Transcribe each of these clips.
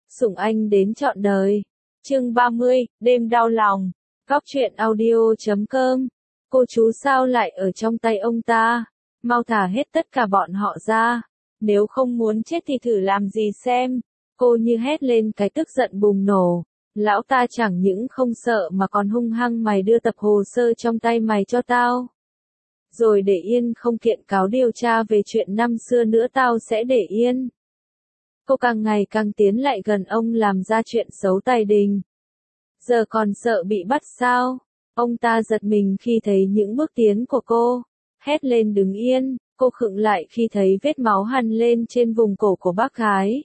Sủng anh đến trọn đời. Chương 30, đêm đau lòng. Góc truyện audio.com. Cô chú sao lại ở trong tay ông ta? Mau thả hết tất cả bọn họ ra. Nếu không muốn chết thì thử làm gì xem. Cô như hét lên cái tức giận bùng nổ. Lão ta chẳng những không sợ mà còn hung hăng, mày đưa tập hồ sơ trong tay mày cho tao. Rồi để yên không kiện cáo điều tra về chuyện năm xưa nữa tao sẽ để yên. Cô càng ngày càng tiến lại gần ông làm ra chuyện xấu tài đình. Giờ còn sợ bị bắt sao? Ông ta giật mình khi thấy những bước tiến của cô. Hét lên đứng yên, cô khựng lại khi thấy vết máu hằn lên trên vùng cổ của bác gái.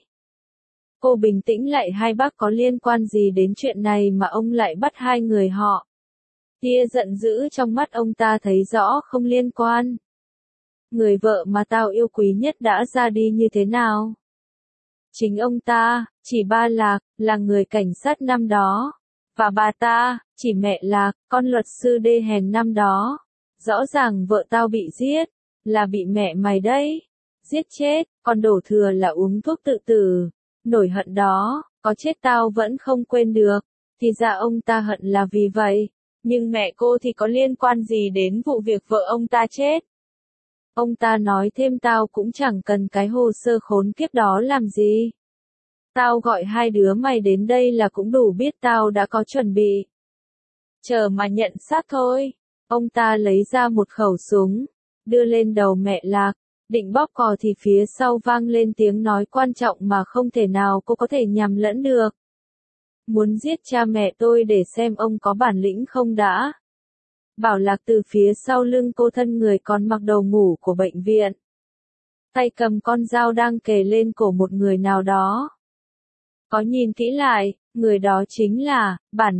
Cô bình tĩnh lại, hai bác có liên quan gì đến chuyện này mà ông lại bắt hai người họ? Tia giận dữ trong mắt ông ta thấy rõ không liên quan. Người vợ mà tao yêu quý nhất đã ra đi như thế nào? Chính ông ta, chỉ ba Lạc, là người cảnh sát năm đó. Và bà ta, chỉ mẹ Lạc, con luật sư đê hèn năm đó. Rõ ràng vợ tao bị giết, là bị mẹ mày đấy. Giết chết, còn đổ thừa là uống thuốc tự tử. Nổi hận đó, có chết tao vẫn không quên được. Thì ra ông ta hận là vì vậy. Nhưng mẹ cô thì có liên quan gì đến vụ việc vợ ông ta chết? Ông ta nói thêm tao cũng chẳng cần cái hồ sơ khốn kiếp đó làm gì. Tao gọi hai đứa mày đến đây là cũng đủ biết tao đã có chuẩn bị. Chờ mà nhận xác thôi. Ông ta lấy ra một khẩu súng, đưa lên đầu mẹ Lạc, định bóp cò thì phía sau vang lên tiếng nói quan trọng mà không thể nào cô có thể nhầm lẫn được. Muốn giết cha mẹ tôi để xem ông có bản lĩnh không đã. Bảo Lạc từ phía sau lưng cô, thân người còn mặc đồ ngủ của bệnh viện. Tay cầm con dao đang kề lên cổ một người nào đó. Có nhìn kỹ lại, người đó chính là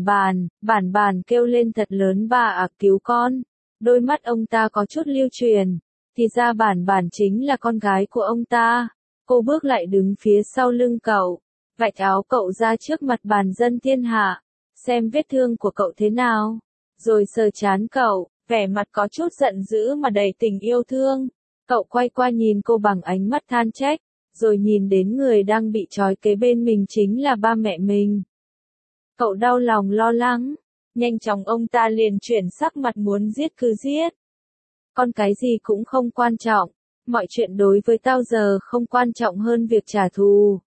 Bản Bản kêu lên thật lớn, bà ạ, cứu con. Đôi mắt ông ta có chút lưu truyền. Thì ra Bản chính là con gái của ông ta. Cô bước lại đứng phía sau lưng cậu, vạch áo cậu ra trước mặt bàn dân thiên hạ. Xem vết thương của cậu thế nào. Rồi sờ trán cậu, vẻ mặt có chút giận dữ mà đầy tình yêu thương. Cậu quay qua nhìn cô bằng ánh mắt than trách, rồi nhìn đến người đang bị trói kế bên mình chính là ba mẹ mình. Cậu đau lòng lo lắng, nhanh chóng ông ta liền chuyển sắc mặt, muốn giết cứ giết. Con cái gì cũng không quan trọng, mọi chuyện đối với tao giờ không quan trọng hơn việc trả thù.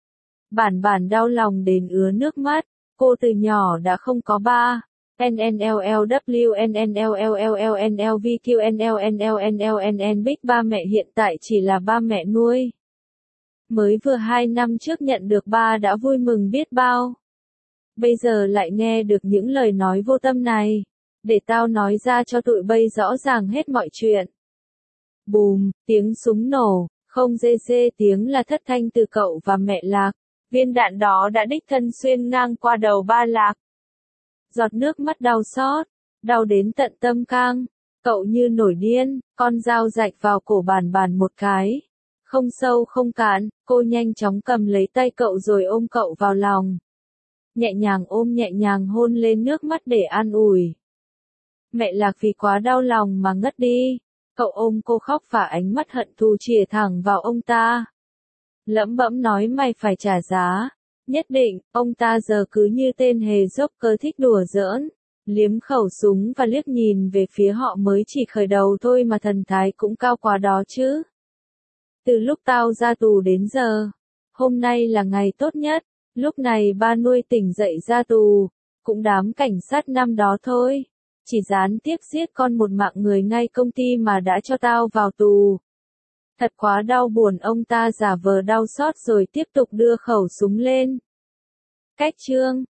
Bản đau lòng đến ứa nước mắt, cô từ nhỏ đã không có ba. Big ba mẹ hiện tại chỉ là ba mẹ nuôi. Mới vừa 2 năm trước nhận được ba đã vui mừng biết bao. Bây giờ lại nghe được những lời nói vô tâm này. Để tao nói ra cho tụi bay rõ ràng hết mọi chuyện. Bùm, tiếng súng nổ, không dê tiếng là thất thanh từ cậu và mẹ Lạc. Viên đạn đó đã đích thân xuyên ngang qua đầu ba Lạc. Giọt nước mắt đau xót, đau đến tận tâm can. Cậu như nổi điên, con dao rạch vào cổ Bản một cái. Không sâu không cạn, cô nhanh chóng cầm lấy tay cậu rồi ôm cậu vào lòng. Nhẹ nhàng ôm, nhẹ nhàng hôn lên nước mắt để an ủi. Mẹ Lạc vì quá đau lòng mà ngất đi. Cậu ôm cô khóc và ánh mắt hận thù chìa thẳng vào ông ta. Lẩm bẩm nói mày phải trả giá. Nhất định, ông ta giờ cứ như tên hề dốc cơ thích đùa giỡn. Liếm khẩu súng và liếc nhìn về phía họ, mới chỉ khởi đầu thôi mà thần thái cũng cao quá đó chứ. Từ lúc tao ra tù đến giờ, hôm nay là ngày tốt nhất. Lúc này ba nuôi tỉnh dậy ra tù, cũng đám cảnh sát năm đó thôi. Chỉ gián tiếp giết con một mạng người ngay công ty mà đã cho tao vào tù. Thật quá đau buồn, ông ta giả vờ đau xót rồi tiếp tục đưa khẩu súng lên. Cách chương